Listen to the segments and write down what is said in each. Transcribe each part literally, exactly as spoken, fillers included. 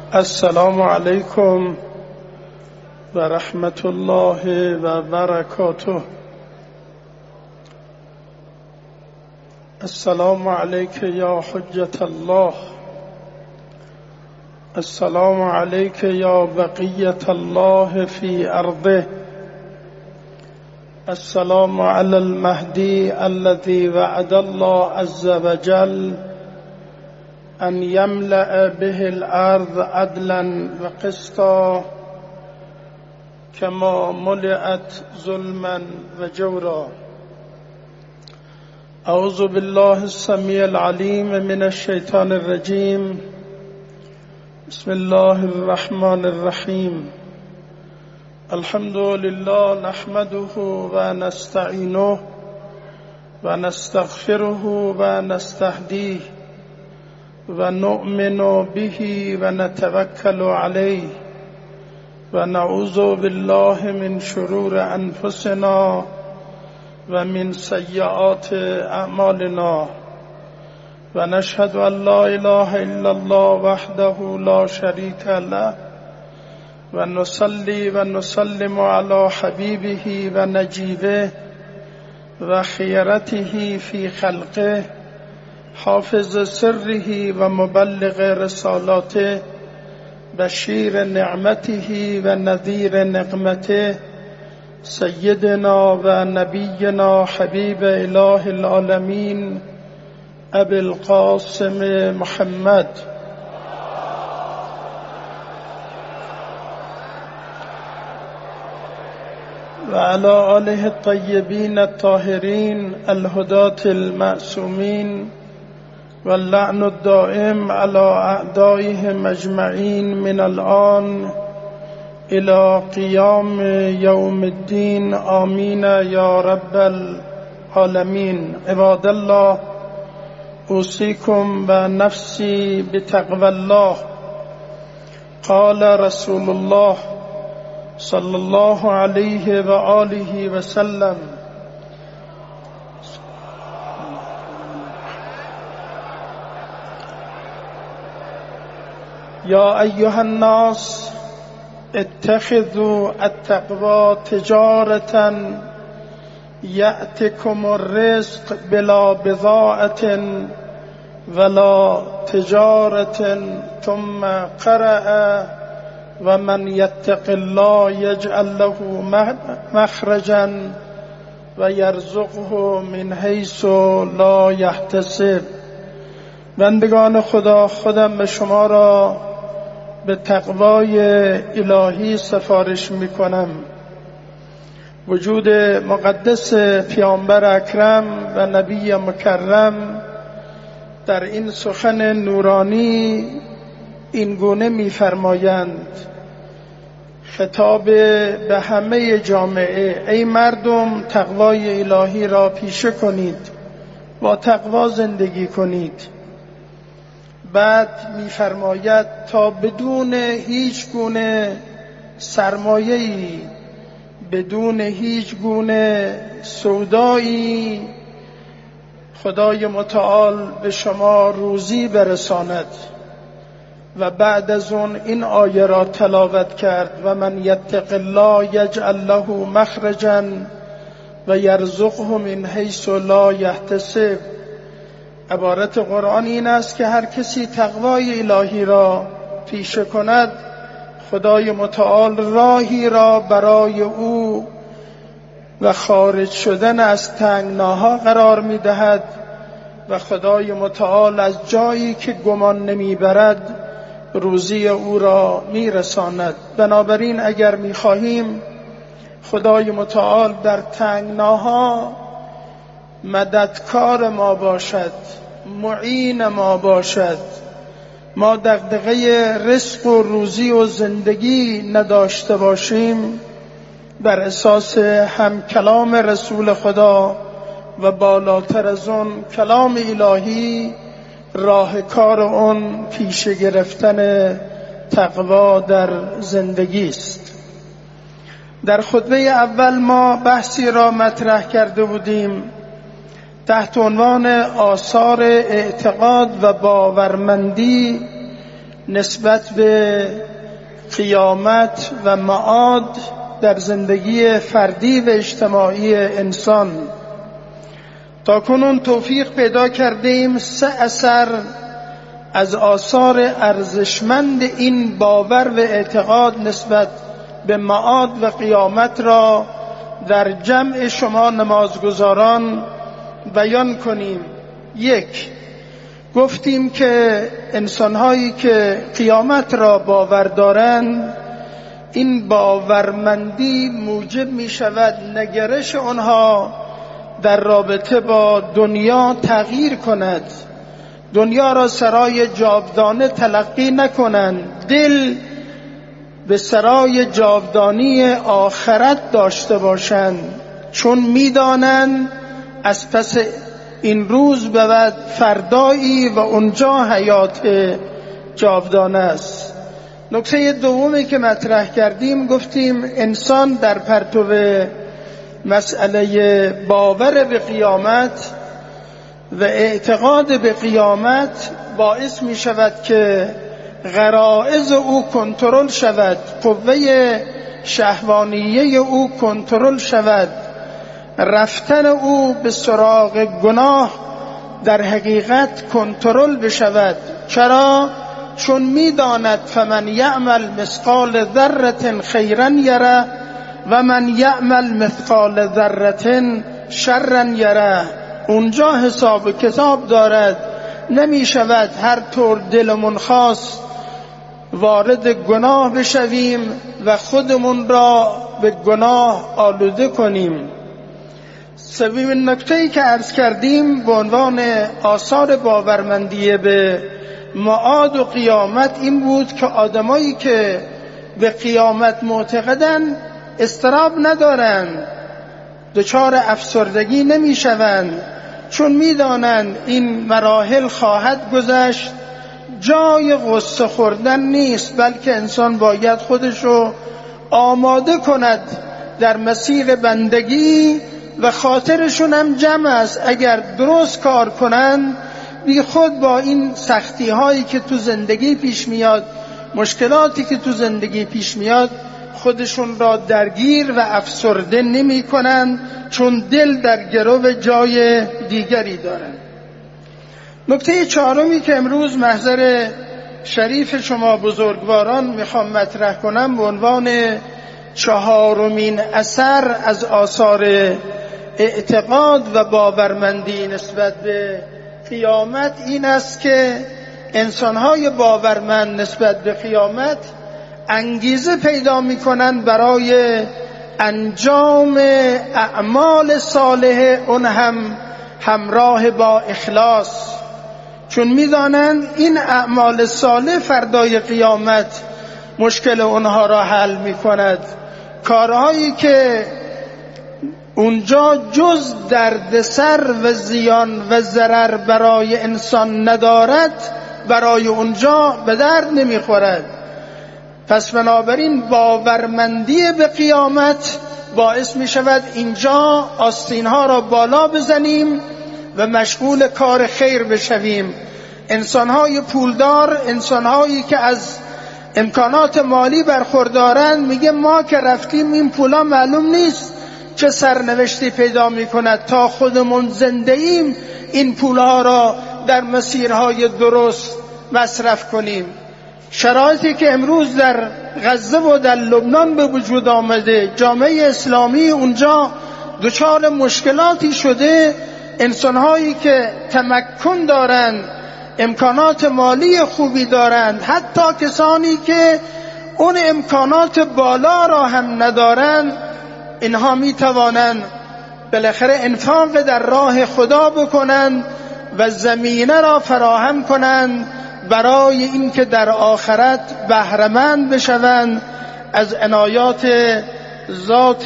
السلام علیکم و رحمت الله و برکاته. السلام علیک یا حجت الله، السلام علیک یا بقیت الله فی ارضه، السلام علی المهدی الذي وعد الله عز وجل ان يملأ به الارض عدلا وقسطا كما ملئت ظلما وجورا. اعوذ بالله السميع العليم من الشيطان الرجيم. بسم الله الرحمن الرحيم. الحمد لله نحمده ونستعينه ونستغفره ونستهديه ونؤمن به ونتوكل عليه ونعوذ بالله من شرور أنفسنا ومن سيئات أعمالنا ونشهد أن لا إله إلا الله وحده لا شريك له ونصلي ونسلم على حبيبه ونجيبه وخيرته في خلقه حافظ سره ومبلغ رسالاته بشير نعمته ونذير نقمته سيدنا ونبينا حبيب إله العالمين أبي القاسم محمد وعلى آله الطيبين الطاهرين الهداة المعصومين واللعن الدائم على أعدائهم أجمعين من الآن إلى قيام يوم الدين آمين يا رب العالمين. عباد الله، أوصيكم ونفسي بتقوى الله. قال رسول الله صلى الله عليه وآله وسلم: يا أيها الناس اتخذوا التقوى تجارة يأتكم الرزق بلا بضاعة ولا تجارة. ثم قرأ: ومن يتق الله يجعل له مخرجا ويرزقه من حيث لا يحتسب. بندگان خدا، خودم به شما را به تقوای الهی سفارش می کنم. وجود مقدس پیامبر اکرم و نبی مکرم در این سخن نورانی این گونه می فرمایند: خطاب به همه جامعه: ای مردم، تقوای الهی را پیشه کنید، با تقوا زندگی کنید. بعد می‌فرماید تا بدون هیچ گونه سرمایه‌ای، بدون هیچ گونه سودایی، خدای متعال به شما روزی برساند. و بعد از اون این آیه را تلاوت کرد: و من یتق الله یجعل له مخرجا و یرزقه من حیث لا یحتسب. عبارت قرآن این است که هر کسی تقوای الهی را پیشه کند، خدای متعال راهی را برای او و خارج شدن از تنگناها قرار می دهد و خدای متعال از جایی که گمان نمی برد روزی او را می رساند. بنابراین اگر می خواهیم خدای متعال در تنگناها مددکار ما باشد، معین ما باشد، ما دغدغه رزق و روزی و زندگی نداشته باشیم، بر اساس هم کلام رسول خدا و بالاتر از اون کلام الهی راه کار اون پیش گرفتن تقوا در زندگی است. در خطبه اول ما بحثی را مطرح کرده بودیم تحت عنوان آثار اعتقاد و باورمندی نسبت به قیامت و معاد در زندگی فردی و اجتماعی انسان. تا کنون توفیق پیدا کردیم سه اثر از آثار ارزشمند این باور و اعتقاد نسبت به معاد و قیامت را در جمع شما نمازگزاران بیان کنیم. یک، گفتیم که انسان‌هایی که قیامت را باور دارند، این باورمندی موجب می شود نگرش آنها در رابطه با دنیا تغییر کند، دنیا را سرای جاودانه تلقی نکنند، دل به سرای جاودانی آخرت داشته باشند، چون می‌دانند از پس این روز به بعد فردایی و اونجا حیات جاودانه است. نکته دومی که مطرح کردیم، گفتیم انسان در پرتو مسئله باور به قیامت و اعتقاد به قیامت باعث می شود که غرائز او کنترل شود، قوه شهوانیه او کنترل شود، رفتن او به سراغ گناه در حقیقت کنترل بشود. چرا؟ چون می‌داند فمن یعمل مثقال ذره خیرا یره و من یعمل مثقال ذره شرا یره. اونجا حساب کتاب دارد، نمی شود هر طور دلمون خواست وارد گناه بشویم و خودمون را به گناه آلوده کنیم. سومین نکته‌ای که عرض کردیم به عنوان آثار باورمندی به معاد و قیامت این بود که آدمایی که به قیامت معتقدن اضطراب ندارند، دچار افسردگی نمی شوند، چون می دانند این مراحل خواهد گذشت. جای غصه خوردن نیست، بلکه انسان باید خودشو آماده کند در مسیر بندگی و خاطرشون هم جمع است. اگر درست کار کنند بی خود با این سختی هایی که تو زندگی پیش میاد، مشکلاتی که تو زندگی پیش میاد، خودشون را درگیر و افسرده نمی کنند، چون دل در گرو جای دیگری دارند. نکته چهارمی که امروز محضر شریف شما بزرگواران میخوام مطرح کنم به عنوان چهارمین اثر از آثار اعتقاد و باورمندی نسبت به قیامت این است که انسان‌های باورمند نسبت به قیامت انگیزه پیدا می‌کنند برای انجام اعمال صالحه، اون هم همراه با اخلاص، چون می‌دانند این اعمال صالح فردای قیامت مشکل اونها را حل می‌کند. کارهایی که اونجا جز دردسر و زیان و ضرر برای انسان ندارد، برای اونجا به درد نمیخورد. پس بنابراین باورمندی به قیامت باعث می شود اینجا آستینها را بالا بزنیم و مشغول کار خیر بشویم. انسانهای پولدار، انسانهایی که از امکانات مالی برخوردارند، میگه ما که رفتیم این پولا معلوم نیست چه سرنوشتی پیدا می کند، تا خودمون زنده ایم این پولها را در مسیرهای درست مصرف کنیم. شرایطی که امروز در غزه و در لبنان به وجود آمده، جامعه اسلامی اونجا دچار مشکلاتی شده، انسانهایی که تمکن دارند، امکانات مالی خوبی دارند، حتی کسانی که اون امکانات بالا را هم ندارند، اینها می توانند بالاخره انفاق در راه خدا بکنند و زمینه را فراهم کنند برای اینکه در آخرت بهره‌مند بشوند از عنایات ذات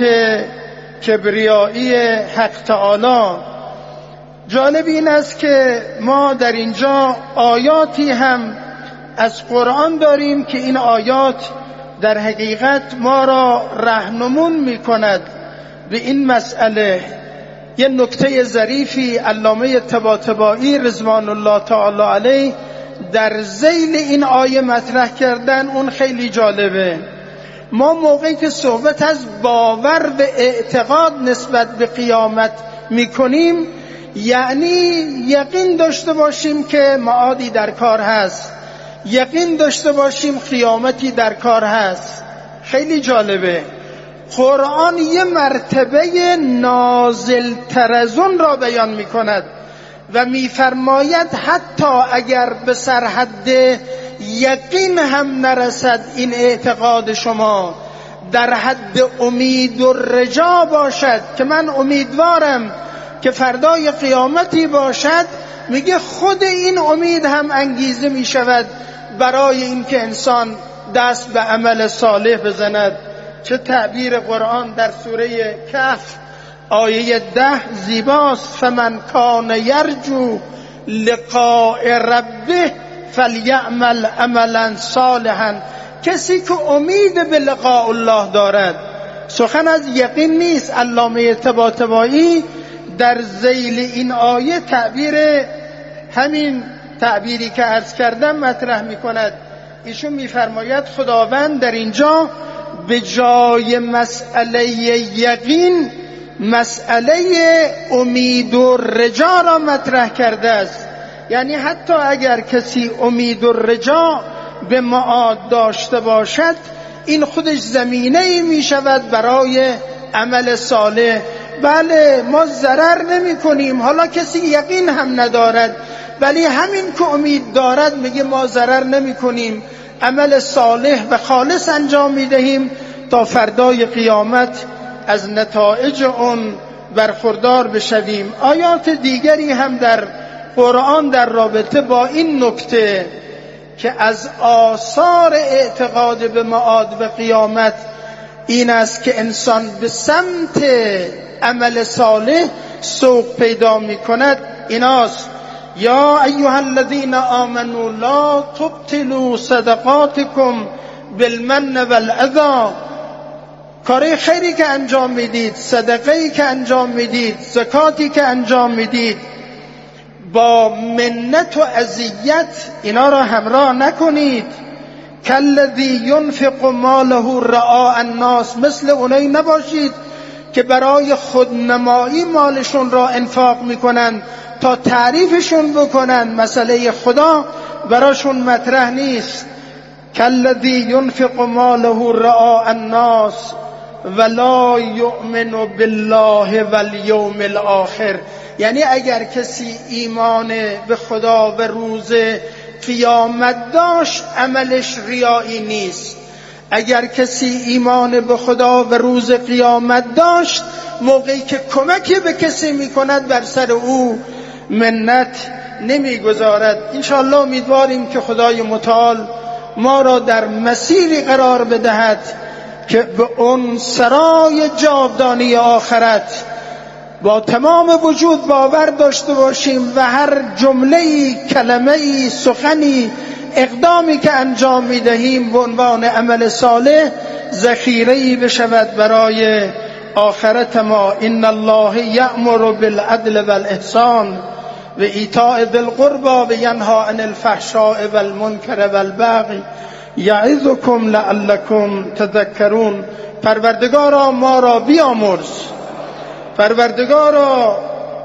کبریایی حق تعالی. جالب این است که ما در اینجا آیاتی هم از قرآن داریم که این آیات در حقیقت ما را راهنمون می کند به این مسئله. یه نکته ظریفی علامه طباطبایی رضوان الله تعالی علیه در ذیل این آیه مطرح کردن اون خیلی جالبه. ما موقعی که صحبت از باور به اعتقاد نسبت به قیامت میکنیم، یعنی یقین داشته باشیم که معادی در کار هست، یقین داشته باشیم قیامتی در کار هست. خیلی جالبه، قرآن یه مرتبه نازل تر از اون را بیان میکند و میفرماید حتی اگر به سرحد یقین هم نرسد این اعتقاد شما، در حد امید و رجا باشد که من امیدوارم که فردای قیامتی باشد، میگه خود این امید هم انگیزه میشود برای اینکه انسان دست به عمل صالح بزند. چه تعبیر قرآن در سوره کهف آیه ده زیباست. فمن کان یرجو لقاء ربه فلیعمل عملا صالحا. کسی که امید به لقاء الله دارد، سخن از یقین نیست. علامه طباطبایی در ذیل این آیه تعبیر همین تعبیری که عرض کردم مطرح می کند. ایشون میفرماید خداوند در اینجا به جای مسئله یقین مسئله امید و رجا را مطرح کرده است. یعنی حتی اگر کسی امید و رجا به معاد داشته باشد، این خودش زمینه‌ای می شود برای عمل صالح. بله ما ضرر نمی کنیم، حالا کسی یقین هم ندارد ولی همین که امید دارد میگه ما ضرر نمی کنیم، عمل صالح و خالص انجام می دهیم تا فردای قیامت از نتایج اون برخوردار بشویم. آیات دیگری هم در قرآن در رابطه با این نکته که از آثار اعتقاد به معاد و قیامت این است که انسان به سمت عمل صالح سوق پیدا می کند ایناست: یا ایها الذین آمنوا لا تبطلوا صدقاتکم بالمن والاذی. کاری خیری که انجام میدید، صدقه‌ای که انجام میدید، زکاتی که انجام میدید، با منت و اذیت اینا را همراه نکنید. کالذی ینفق ماله رعاء الناس. مثل اونایی نباشید که برای خودنمایی مالشون را انفاق میکنن تا تعریفشون بکنن، مسئله خدا براشون مطرح نیست. کالذی ینفق ماله رعاء الناس ولا یؤمن بالله والیوم الاخر. یعنی اگر کسی ایمان به خدا و روز قیامت داشت، عملش ریایی نیست. اگر کسی ایمان به خدا و روز قیامت داشت، موقعی که کمکی به کسی میکند بر سر او منت نمیگذارد. انشاءالله امیدواریم که خدای متعال ما را در مسیری قرار بدهد که به اون سرای جاودانی آخرت با تمام وجود باور داشته باشیم و هر جمله‌ای، کلمه‌ای، سخنی، اقدامی که انجام می‌دهیم به عنوان عمل صالح ذخیره‌ای بشود برای آخرت ما. ان الله یأمر بالعدل والاحسان و ایتاء ذی القربى و ینهی عن الفحشاء والمنکر والبغی یعظکم لعلکم تذکرون. پروردگارا ما را بیامرز، پروردگارا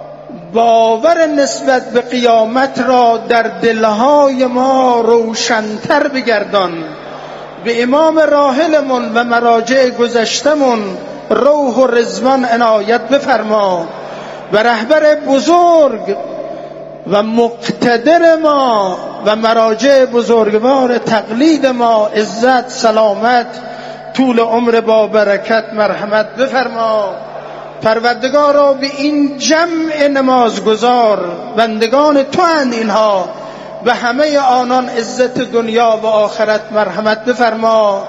باور نسبت به قیامت را در دلهای ما روشن‌تر بگردان. به امام راحلمون و مراجع گذشتمون روح و رضوان عنایت بفرما. و رهبر بزرگ و مقتدر ما و مراجع بزرگوار تقلید ما عزت، سلامت، طول عمر با برکت مرحمت بفرما. پروردگارا به این جمع نمازگزار بندگان تو اند اینها، به همه آنان عزت دنیا و آخرت مرحمت بفرما.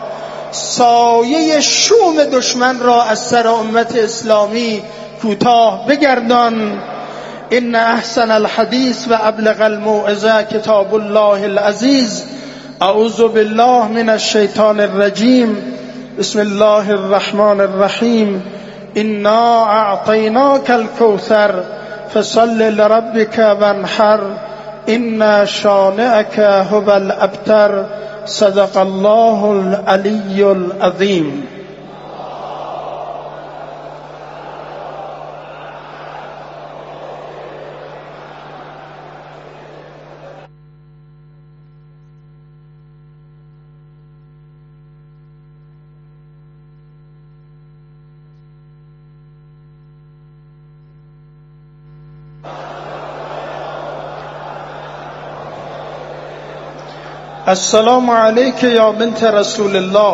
سایه شوم دشمن را از سر امت اسلامی کوتاه بگردان. ان احسن الحدیث و ابلغ الموعظه کتاب الله العزیز. اعوذ بالله من الشیطان الرجیم. بسم الله الرحمن الرحیم. انا اعطیناک الکوثر فصل لربک وانحر إن شانئك هو الأبتر. صدق الله العلي العظيم. السلام عليك يا بنت رسول الله.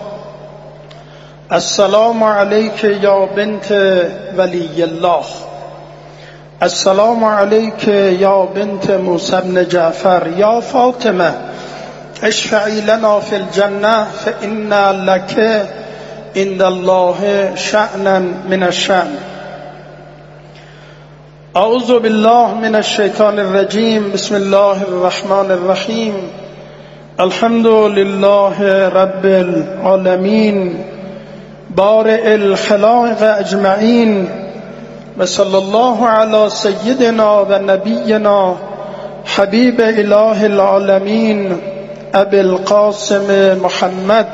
السلام عليك يا بنت ولي الله. السلام عليك يا بنت موسى بن جعفر. يا فاطمة اشفعي لنا في الجنة فإن لك عند الله شأنا من الشأن. أعوذ بالله من الشيطان الرجيم. بسم الله الرحمن الرحيم. الحمد لله رب العالمين بارئ الخلائق أجمعين، وصلى الله على سيدنا ونبينا حبيب إله العالمين أبي القاسم محمد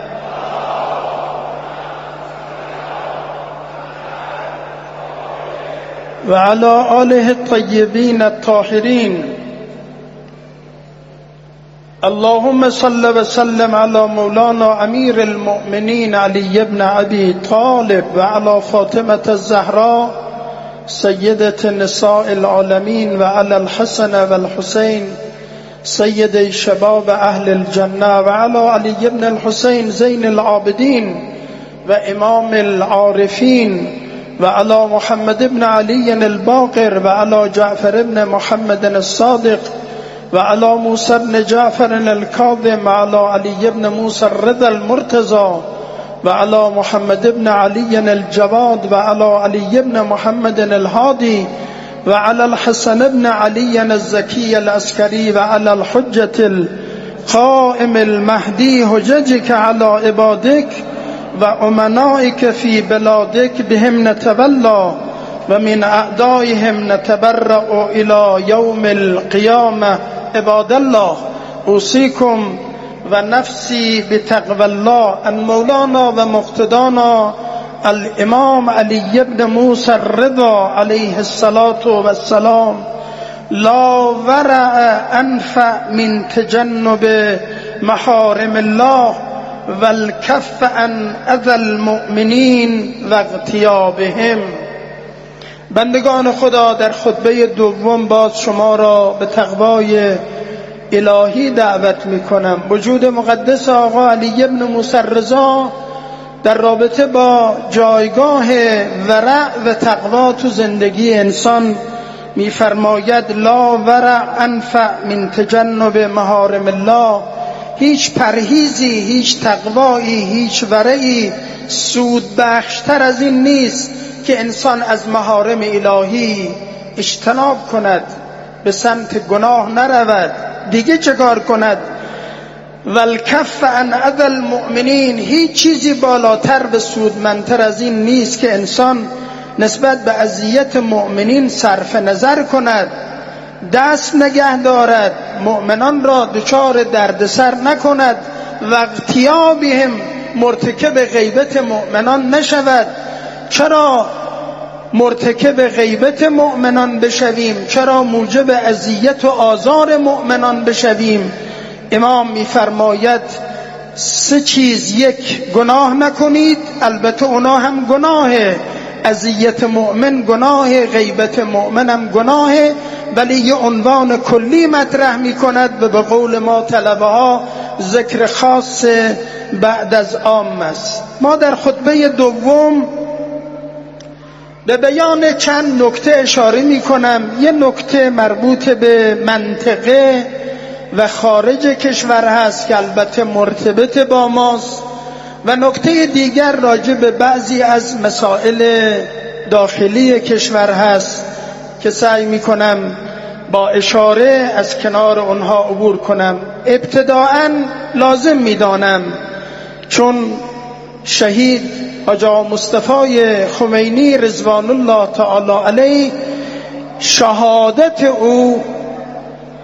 وعلى آله الطيبين الطاهرين. اللهم صل وسلم على مولانا أمير المؤمنين علي بن أبي طالب وعلى فاطمة الزهراء سيدة نساء العالمين وعلى الحسن والحسين سيدي شباب أهل الجنة وعلى علي بن الحسين زين العابدين وإمام العارفين وعلى محمد بن علي الباقر وعلى جعفر بن محمد الصادق وعلى موسى بن جعفر الكاظم وعلى علي بن موسى الرضا المرتضى وعلى محمد بن علي الجواد وعلى علي بن محمد الهادي وعلى الحسن بن علي الزكي العسكري وعلى الحجة القائم المهدي حججك على عبادك وأمنائك في بلادك بهم نتولى ومن أعدائهم نتبرأ إلى يوم القيامة. عباد الله أوصيكم ونفسي بتقوى الله. المولانا ومقتدانا الإمام علي بن موسى الرضا عليه الصلاة والسلام لا ورع أنفع من تجنب محارم الله والكف عن أذى المؤمنين واغتيابهم. بندگان خدا، در خطبه دوم باز شما را به تقوای الهی دعوت می کنم. وجود مقدس آقا علی بن موسی الرضا در رابطه با جایگاه ورع و تقوا تو زندگی انسان می فرماید لا ورع انفع من تجنب محارم الله. هیچ پرهیزی، هیچ تقوایی، هیچ ورعی سود بخشتر از این نیست که انسان از محارم الهی اجتناب کند، به سمت گناه نرود. دیگه چه کار کند؟ والکف عن اذی المؤمنین. هیچ چیزی بالاتر و سودمندتر از این نیست که انسان نسبت به اذیت مؤمنین صرف نظر کند، دست نگه دارد، مؤمنان را دچار دردسر نکند و اغتیابهم مرتکب غیبت مؤمنان نشود. چرا مرتکب غیبت مؤمنان بشویم؟ چرا موجب اذیت و آزار مؤمنان بشویم؟ امام می‌فرماید سه چیز. یک، گناه نکنید، البته اونا هم گناهه، اذیت مؤمن گناه، غیبت مؤمن هم گناهه، ولی یه عنوان کلی مطرح می‌کند و به قول ما طلبه ها ذکر خاص بعد از عام است. ما در خطبه دوم به بیان چند نکته اشاره می کنم. یه نکته مربوط به منطقه و خارج کشور هست که البته مرتبط با ماست، و نکته دیگر راجع به بعضی از مسائل داخلی کشور هست که سعی می کنم با اشاره از کنار اونها عبور کنم. ابتداءً لازم می دانم چون شهید حاجی مصطفی خمینی رضوان الله تعالی علیه شهادت او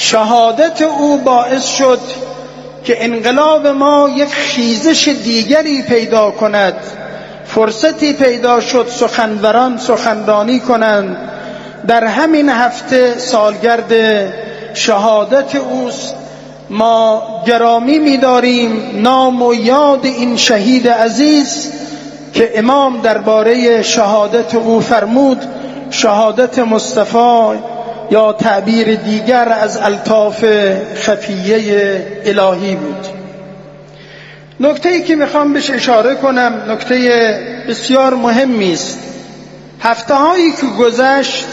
شهادت او باعث شد که انقلاب ما یک خیزش دیگری پیدا کند، فرصتی پیدا شد سخنوران سخنرانی کنند. در همین هفته سالگرد شهادت اوست. ما گرامی می‌داریم نام و یاد این شهید عزیز که امام درباره شهادت او فرمود شهادت مصطفی، یا تعبیر دیگر از الطاف خفیه الهی بود. نکته‌ای که میخوام بهش اشاره کنم نکته بسیار مهمی است. هفته‌هایی که گذشت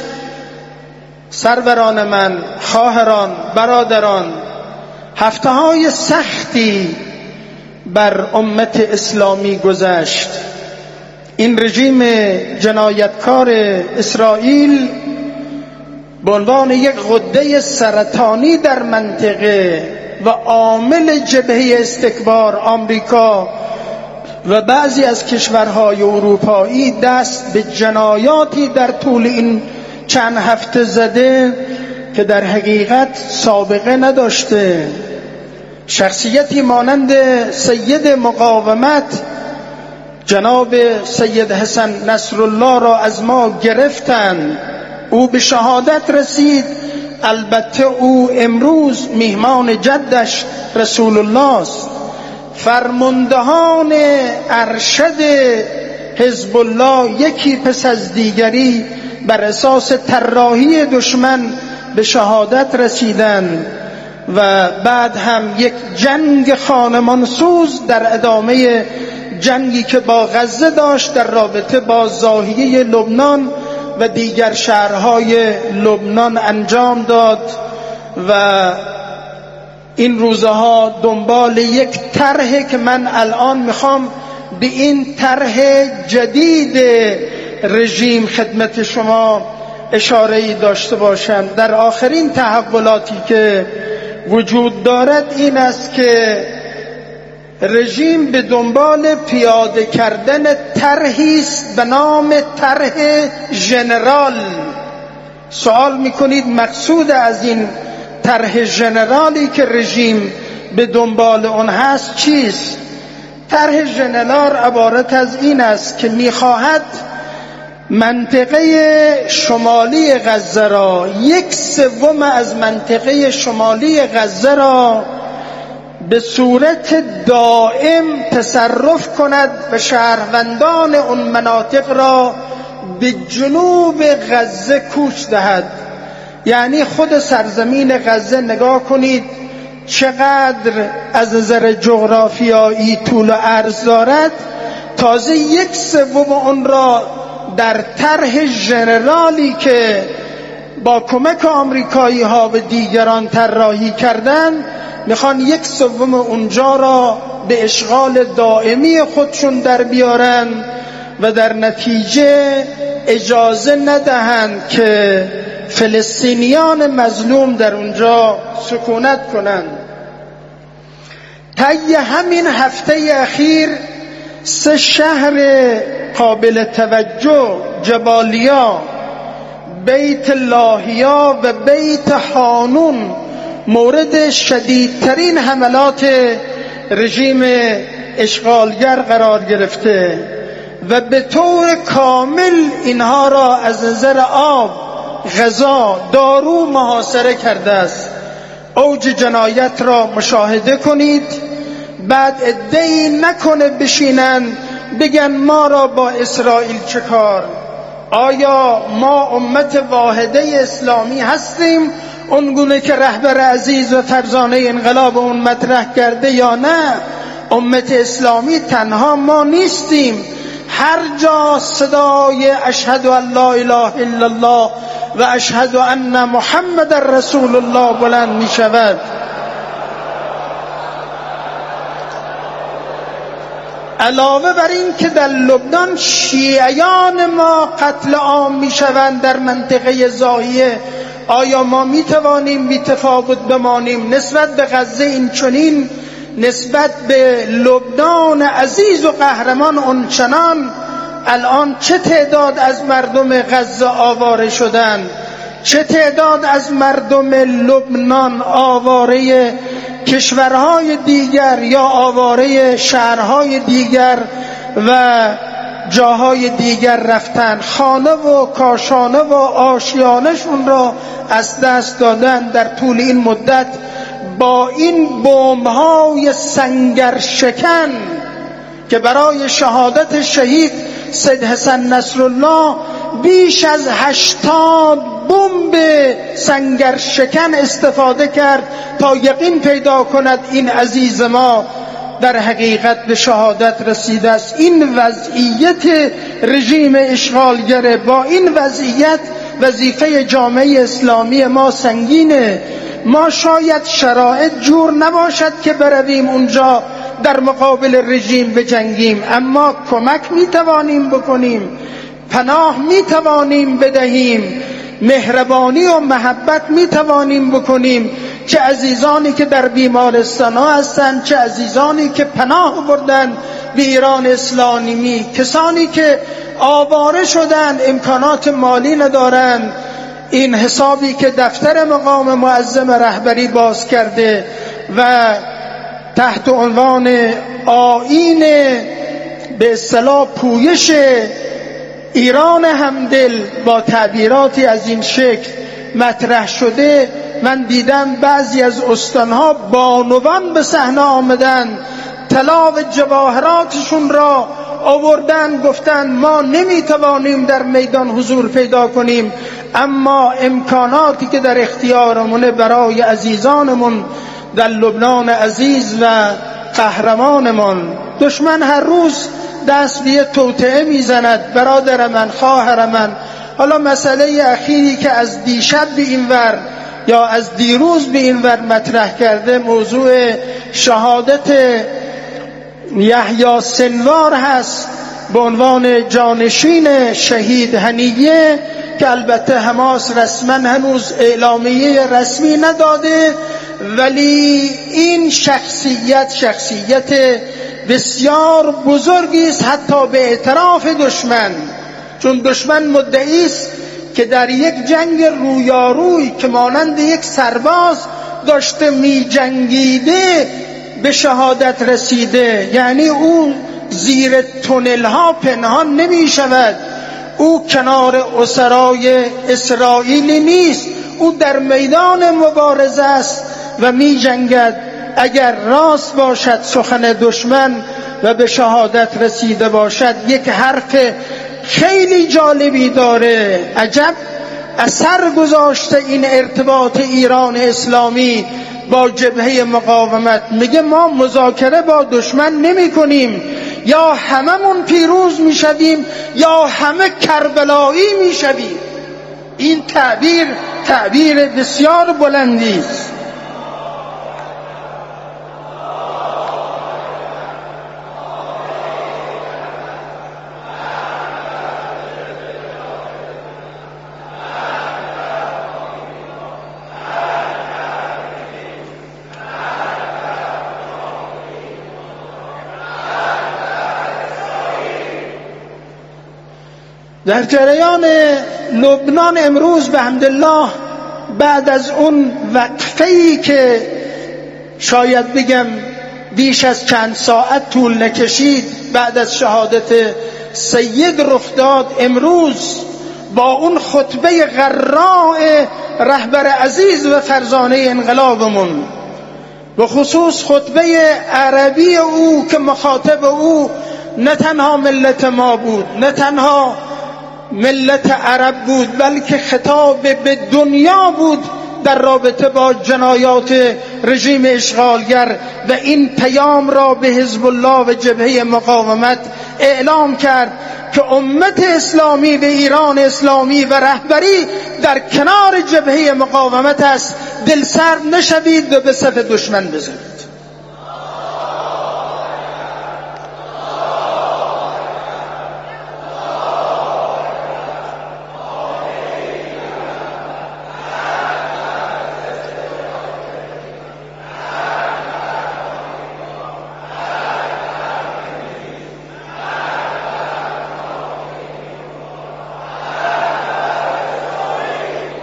سروران من، خواهران، برادران، هفته‌های سختی بر امت اسلامی گذشت. این رژیم جنایتکار اسرائیل به عنوان یک غده سرطانی در منطقه و عامل جبهه استکبار آمریکا و بعضی از کشورهای اروپایی دست به جنایاتی در طول این چند هفته زده که در حقیقت سابقه نداشته. شخصیتی مانند سید مقاومت جناب سید حسن نصرالله را از ما گرفتند، او به شهادت رسید. البته او امروز میهمان جدش رسول الله است. فرماندهان ارشد حزب الله یکی پس از دیگری بر اساس طراحی دشمن به شهادت رسیدند و بعد هم یک جنگ خانمانسوز در ادامه جنگی که با غزه داشت در رابطه با ضاحیه لبنان و دیگر شهرهای لبنان انجام داد و این روزها دنبال یک طرحی که من الان میخوام به این طرح جدید رژیم خدمت شما اشاره‌ای داشته باشم. در آخرین تحولاتی که وجود دارد این است که رژیم به دنبال پیاده کردن طرحی است به نام طرح ژنرال. سوال میکنید مقصود از این طرح ژنرالی که رژیم به دنبال اون هست چیست؟ طرح ژنرال عبارت از این است که میخواهد منطقه شمالی غزه را، یک سوم از منطقه شمالی غزه را به صورت دائم تصرف کند و شهروندان اون مناطق را به جنوب غزه کوچ دهد. یعنی خود سرزمین غزه نگاه کنید چقدر از نظر جغرافیایی طول و عرض دارد، تازه یک سوم اون را در طرح ژنرالی که با کمک آمریکایی ها و دیگران طراحی کردن میخوان یک سوم اونجا را به اشغال دائمی خودشون در بیارن و در نتیجه اجازه ندهند که فلسطینیان مظلوم در اونجا سکونت کنند. طی همین هفته اخیر سه شهر قابل توجه، جبالیا، بیت لاهیا و بیت حانون، مورد شدیدترین حملات رژیم اشغالگر قرار گرفته و به طور کامل اینها را از نظر آب، غذا، دارو محاصره کرده است. اوج جنایت را مشاهده کنید. بعد ادعی نکنه بشینن بگن ما را با اسرائیل چه کار؟ آیا ما امت واحده اسلامی هستیم اونگونه که رهبر عزیز و فرزانه انقلاب اون مطرح کرده یا نه؟ امت اسلامی تنها ما نیستیم. هر جا صدای اشهد ان لا اله الا الله و اشهد ان محمد رسول الله بلند می شود، علاوه بر این که در لبنان شیعیان ما قتل عام می شوند در منطقه ضاحیه، آیا ما می توانیم بی تفاوت بمانیم نسبت به غزه؟ این چنین نسبت به لبنان عزیز و قهرمان اونچنان الان چه تعداد از مردم غزه آواره شدند چه تعداد از مردم لبنان آواره کشورهای دیگر یا آواره شهرهای دیگر و جاهای دیگر رفتن، خانه و کاشانه و آشیانشون را از دست دادن در طول این مدت با این بمب‌های سنگرشکن که برای شهادت شهید سید حسن نصرالله بیش از هشتاد بمب سنگرشکن استفاده کرد تا یقین پیدا کند این عزیز ما در حقیقت به شهادت رسیده است. این وضعیت رژیم اشغالگره. با این وضعیت وظیفه جامعه اسلامی ما سنگینه. ما شاید شرایط جور نباشد که برویم اونجا در مقابل رژیم بجنگیم، اما کمک میتوانیم بکنیم، پناه میتوانیم بدهیم، مهربانی و محبت میتوانیم بکنیم. چه عزیزانی که در بیمارستان ها هستند، چه عزیزانی که پناه بردن به ایران اسلامی، کسانی که آواره شدن امکانات مالی ندارند. این حسابی که دفتر مقام معظم رهبری باز کرده و تحت عنوان آیین به اصطلاح پویش ایران همدل با تعبیراتی از این شکل مطرح شده، من دیدم بعضی از استانها بانوان به صحنه آمدن، طلا و جواهراتشون را آوردن، گفتن ما نمیتوانیم در میدان حضور پیدا کنیم، اما امکاناتی که در اختیارمونه برای عزیزانمون در لبنان عزیز و قهرمانمون. دشمن هر روز دست به توطئه میزند. برادر من، خواهر من، حالا مسئله اخیری که از دیشب به این ور یا از دیروز به این ور مطرح کرده، موضوع شهادت یحیی سنوار هست به عنوان جانشین شهید هنیه، که البته حماس رسما هنوز اعلامیه رسمی نداده، ولی این شخصیت شخصیت بسیار بزرگی است حتی به اعتراف دشمن، چون دشمن مدعی است که در یک جنگ رویاروی که مانند یک سرباز داشته می جنگیده به شهادت رسیده. یعنی او زیر تونل ها پنهان نمی شود، او کنار اسرای اسرائیلی نیست، او در میدان مبارزه است و می جنگد. اگر راست باشد سخن دشمن و به شهادت رسیده باشد، یک حرف خیلی جالبی داره. عجب اثر گذاشته این ارتباط ایران اسلامی با جبهه مقاومت. میگه ما مذاکره با دشمن نمی کنیم، یا هممون پیروز می شویم یا همه کربلایی می شویم. این تعبیر تعبیر بسیار بلندی است. در جریان لبنان امروز به حمدالله بعد از اون وقفه‌ای که شاید بگم بیش از چند ساعت طول نکشید بعد از شهادت سید رخ داد، امروز با اون خطبه غراء رهبر عزیز و فرزانه انقلابمون، به خصوص خطبه عربی او که مخاطب او نه تنها ملت ما بود، نه تنها ملت عرب بود، بلکه خطاب به دنیا بود در رابطه با جنایات رژیم اشغالگر، و این پیام را به حزب الله و جبهه مقاومت اعلام کرد که امت اسلامی به ایران اسلامی و رهبری در کنار جبهه مقاومت است. دل سرد نشوید و به صف دشمن بزنید.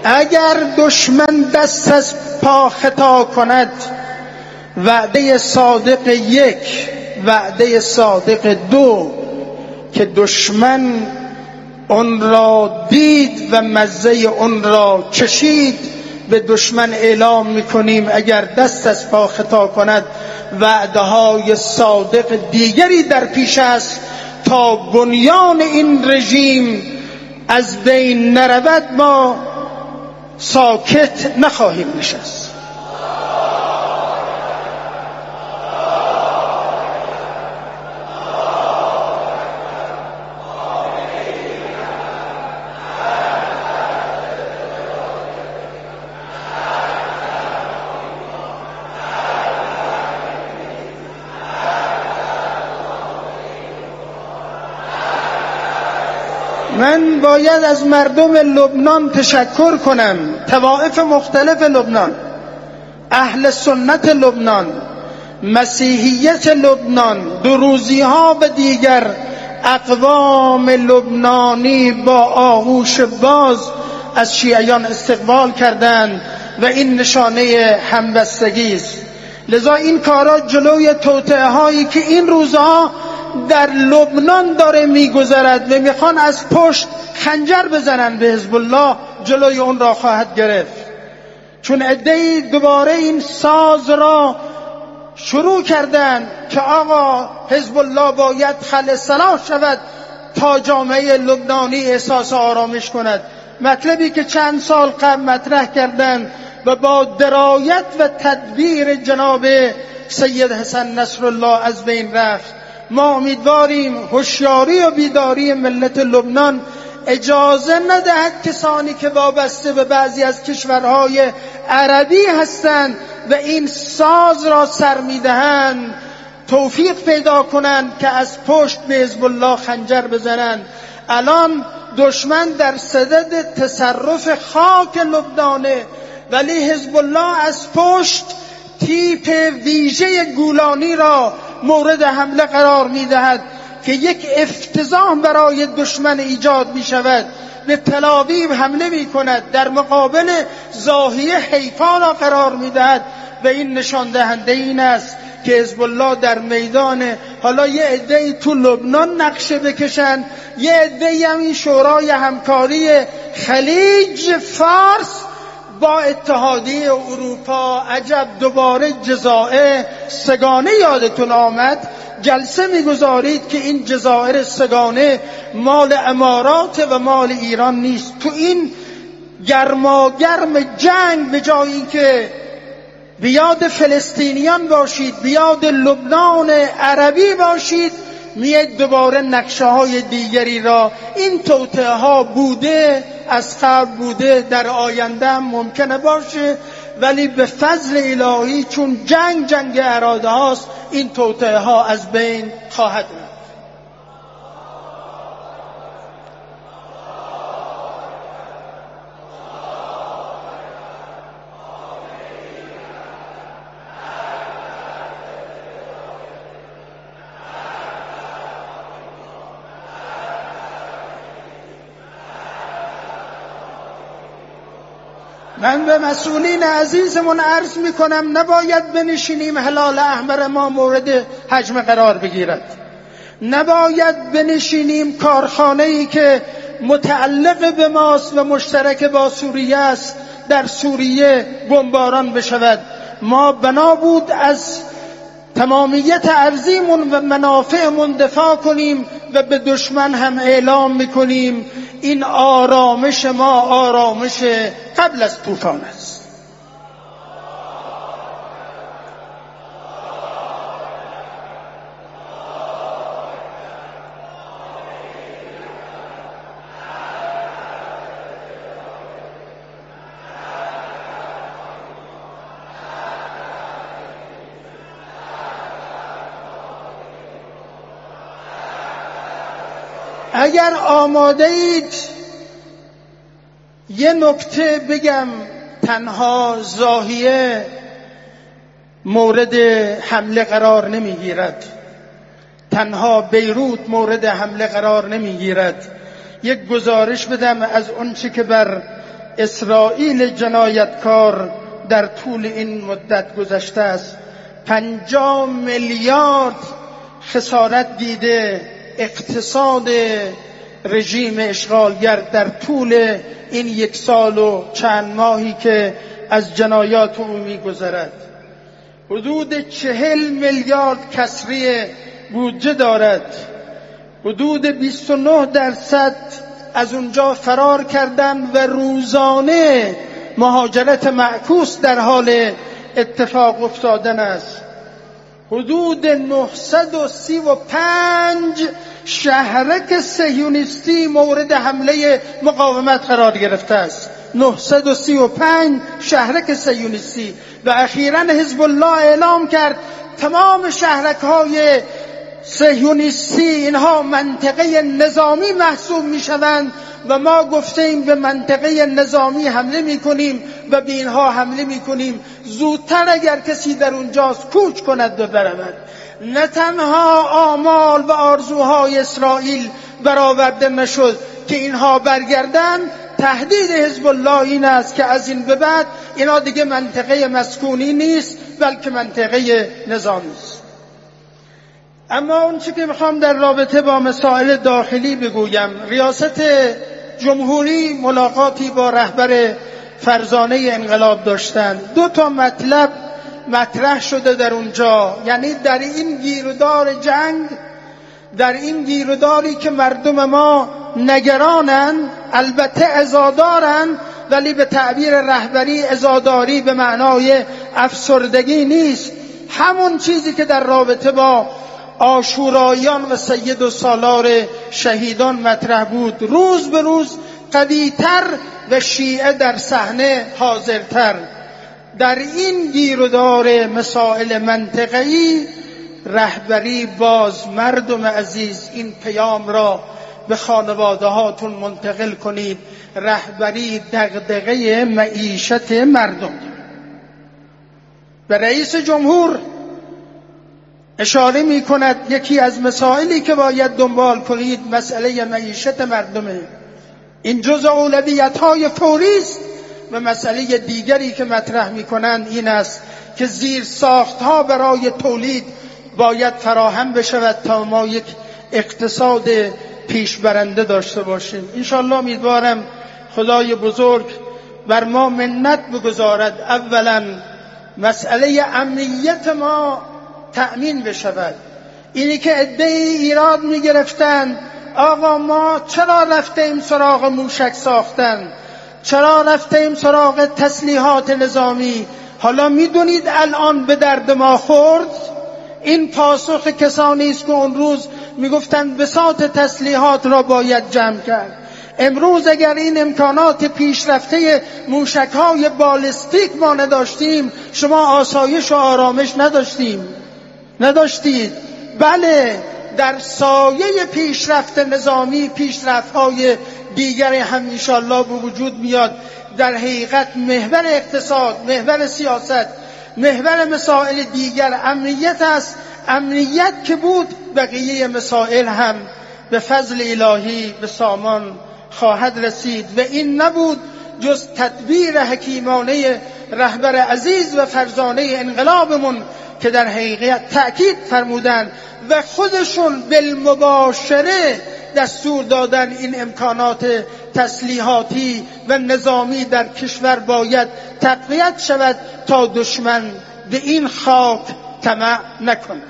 اگر دشمن دست از پا خطا کند، وعده صادق یک، وعده صادق دو که دشمن اون را دید و مزه اون را چشید، به دشمن اعلام میکنیم اگر دست از پا خطا کند وعده های صادق دیگری در پیش است تا بنیان این رژیم از بین نرود. ما ساکت نخواهیم نشست. من باید از مردم لبنان تشکر کنم، طوائف مختلف لبنان، اهل سنت لبنان، مسیحیت لبنان، دروزی ها و دیگر اقوام لبنانی با آغوش باز از شیعیان استقبال کردند و این نشانه همبستگی است. لذا این کارا جلوی توطئه هایی که این روزها در لبنان داره میگذرد و میخوان از پشت خنجر بزنن به حزب الله، جلوی اون را خواهد گرفت. چون عده‌ای دوباره این ساز را شروع کردن که آقا حزب الله باید خلع سلاح شود تا جامعه لبنانی احساس آرامش کند، مطلبی که چند سال قبل مطرح کردند و با درایت و تدبیر جناب سید حسن نصرالله از بین رفت. ما امیدواریم هوشیاری و بیداری ملت لبنان اجازه ندهد کسانی که وابسته به بعضی از کشورهای عربی هستند و این ساز را سر میدهند توفیق پیدا کنند که از پشت به حزب الله خنجر بزنند. الان دشمن در صدد تصرف خاک لبنانه، ولی حزب الله از پشت تیپ ویژه گولانی را مورد حمله قرار میدهد که یک افتضاح برای دشمن ایجاد می شود. به تل‌آویو حمله می کند، در مقابل ضاحیه حیفا را قرار می دهد و این نشان دهنده این است که حزب الله در میدان، حالا یه عده‌ای تو لبنان نقشه بکشن، یه عده‌ای هم این شورای همکاری خلیج فارس با اتحادیه اروپا. عجب دوباره جزائر سگانه یادتون آمد، جلسه میگذارید که این جزایر سگانه مال امارات و مال ایران نیست. تو این گرماگرم جنگ به جای اینکه بیاد فلسطینیان باشید، بیاد لبنان عربی باشید، میاد دوباره نقشه های دیگری را. این توطئه ها بوده، از قبل بوده، در آینده هم ممکنه باشه، ولی به فضل الهی چون جنگ جنگ اراده هاست این توطئه ها از بین خواهد رفت. من به مسئولین عزیزمون عرض میکنم نباید بنشینیم هلال احمر ما مورد هجمه قرار بگیرد، نباید بنشینیم کارخانه‌ای که متعلق به ماست و مشترک با سوریه است در سوریه بمباران بشود. ما بنا بود از تمامیت ارضیمون و منافعمون دفاع کنیم و به دشمن هم اعلام میکنیم این آرامش ما آرامش قبل از طوفان است. اگر آماده اید یه نکته بگم، تنها ضاحیه مورد حمله قرار نمیگیرد، تنها بیروت مورد حمله قرار نمیگیرد. یک گزارش بدم از اون چی که بر اسرائیل جنایتکار در طول این مدت گذشته است. پنجاه میلیارد خسارت دیده اقتصاد رژیم اشغالگر در طول این یک سال و چند ماهی که از جنایات او می‌گذرد. حدود چهل میلیارد کسری بودجه دارد. حدود بیست و نه درصد از اونجا فرار کردن و روزانه مهاجرت معکوس در حال اتفاق افتادن است. حدود نهصد و سی و پنج شهرک صهیونیستی مورد حمله مقاومت قرار گرفته است. نهصد و سی و پنج شهرک صهیونیستی. و اخیراً حزب الله اعلام کرد تمام شهرک‌های صهیونیستی اینها منطقه نظامی محسوب میشوند و ما گفتیم به منطقه نظامی حمله میکنیم و به اینها حمله میکنیم. زودتر اگر کسی در اونجاست کوچ کند و برود. نه تنها آمال و آرزوهای اسرائیل برآورده نشد که اینها برگردند، تهدید حزب الله این است که از این به بعد اینا دیگه منطقه مسکونی نیست بلکه منطقه نظامی است. اما اون چی که میخوام در رابطه با مسائل داخلی بگویم، ریاست جمهوری ملاقاتی با رهبر فرزانه انقلاب داشتن. دو تا مطلب مطرح شده در اونجا، یعنی در این گیرودار جنگ، در این گیروداری که مردم ما نگرانن، البته عزادارن ولی به تعبیر رهبری عزاداری به معنای افسردگی نیست، همون چیزی که در رابطه با عاشوراییان و سید و سالار شهیدان مطرح بود، روز به روز قوی‌تر و شیعه در صحنه حاضرتر. در این گیرودار مسائل منطقه‌ای رهبری باز مردم عزیز این پیام را به خانواده هاتون منتقل کنید. رهبری دغدغه معیشت مردم. به رئیس جمهور اشاره می کند یکی از مسائلی که باید دنبال کنید مسئله معیشت مردمه. این جزء اولویت‌های فوری است. و مسئله دیگری که مطرح می کنند این است که زیر ساخت‌ها برای تولید باید فراهم بشود تا ما یک اقتصاد پیشبرنده داشته باشیم. انشالله امیدوارم خدای بزرگ بر ما منت بگذارد، اولا مسئله امنیت ما تأمین بشود. اینی که عده‌ای ایراد می گرفتن آقا ما چرا رفتیم سراغ موشک ساختن، چرا رفتیم سراغ تسلیحات نظامی، حالا میدونید الان به درد ما خورد. این پاسخ کسانی است که اون روز میگفتند بساط تسلیحات را باید جمع کرد. امروز اگر این امکانات پیشرفته موشک‌های بالستیک ما نداشتیم، شما آسایش و آرامش نداشتیم نداشتید. بله، در سایه پیشرفت نظامی پیشرفت‌های دیگری هم انشاءالله به وجود میاد. در حقیقت محور اقتصاد، محور سیاست، محور مسائل دیگر امنیت است. امنیت که بود بقیه مسائل هم به فضل الهی به سامان خواهد رسید. و این نبود جز تدبیر حکیمانه رهبر عزیز و فرزانه انقلابمون که در حقیقت تأکید فرمودن و خودشون بالمباشره دستور دادن این امکانات تسلیحاتی و نظامی در کشور باید تقویت شود تا دشمن به این خاک طمع نکند.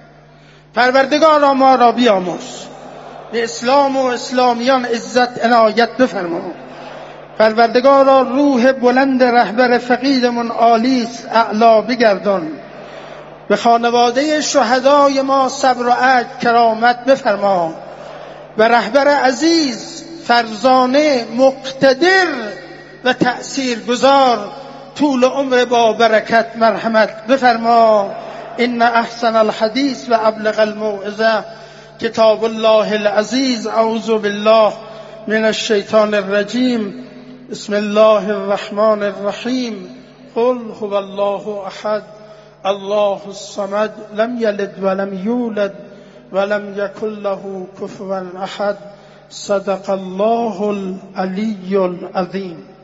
پروردگار ما را بیامرز، به اسلام و اسلامیان عزت عنایت بفرما. پروردگار را روح بلند رهبر فقیدمون عالیس اعلا بگردان. به خانواده شهدای ما صبر و عجز کرامت بفرما. و رهبر عزیز فرزانه مقتدر و تأثیر گذار طول عمر با برکت مرحمت بفرما. ان احسن الحدیث و ابلغ الموعظه کتاب الله العزیز. اعوذ بالله من الشیطان الرجیم. بسم الله الرحمن الرحیم. قل هو الله احد الله الصمد لم یلد ولم یولد ولم یکن له کفوا احد. صدق الله العلی العظیم.